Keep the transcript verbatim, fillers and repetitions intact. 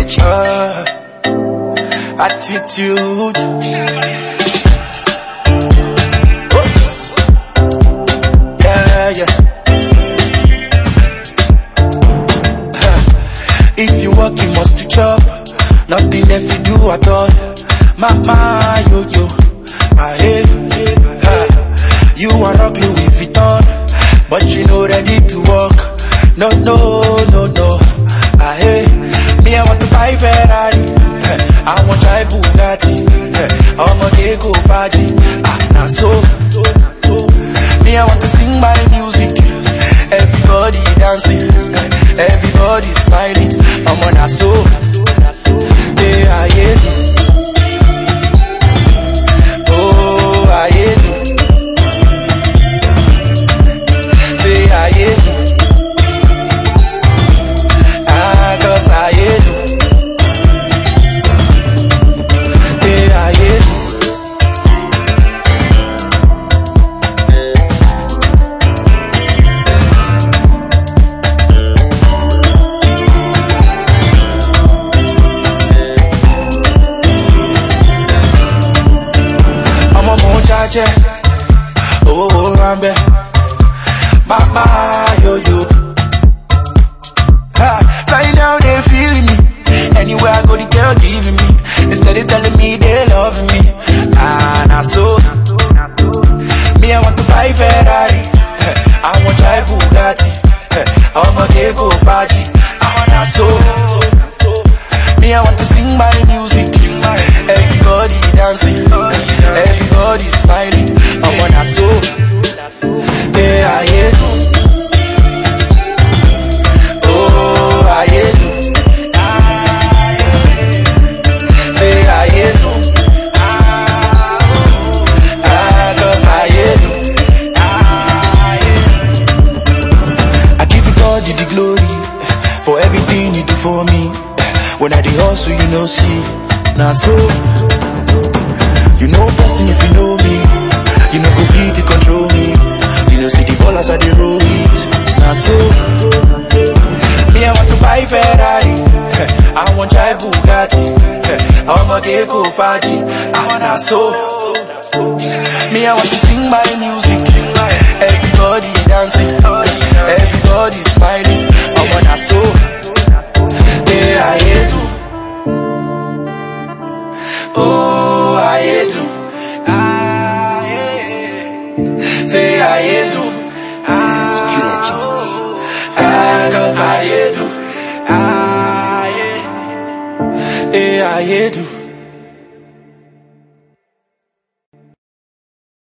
Uh, attitude. Oops. Yeah, yeah. Uh, if you work, you must to chop. Nothing left you do at all. Mama, yo, yo. Ah, hey. Uh, you are not Louis Vuitton, but you know ready to work. No, no, no, no. Ah, hey. Me, I want to buy Ferrari. I want to drive Bugatti. I'm a gay go party. Ah, now so. Me, I want to sing my music. Everybody dancing. Everybody smiling. I'm on a so. Hey, I hate you. Oh, I hate you. Say, I hate you. Ah, cause I hate you. Hey, I hate you. Oh, oh, I'm back. Mama, yo, yo. Ha, right now they feeling me. Anywhere I go, the girl giving me. Instead of telling me they loving me. Ah, now so. Me, I want to buy Ferrari. I want to drive Bugatti. I'm a gay go party. Ah, now so. Me, I want to sing my music. Everybody dancing. Everybody smiling. I wanna so. Hey, I hate you. Oh, I hate you. Say I hate you. Ah, cause I hate you. I give you God the glory for everything you do for me. When I do hustle, you know, see. Now so. You know person if you know me. You know go feed to control me. You know see the ballers I they roll it. Now so me I want to buy Ferrari. I want to drive Bugatti. I'm a gay go party. I wanna so. Me I want to sing my music. Everybody dancing. Everybody smiling. I wanna so. Hey, I hate you. Oh, I hate you. I hate. Say I hate you. Ah, ah, cause I hate you. I hate. Hey, I hate you.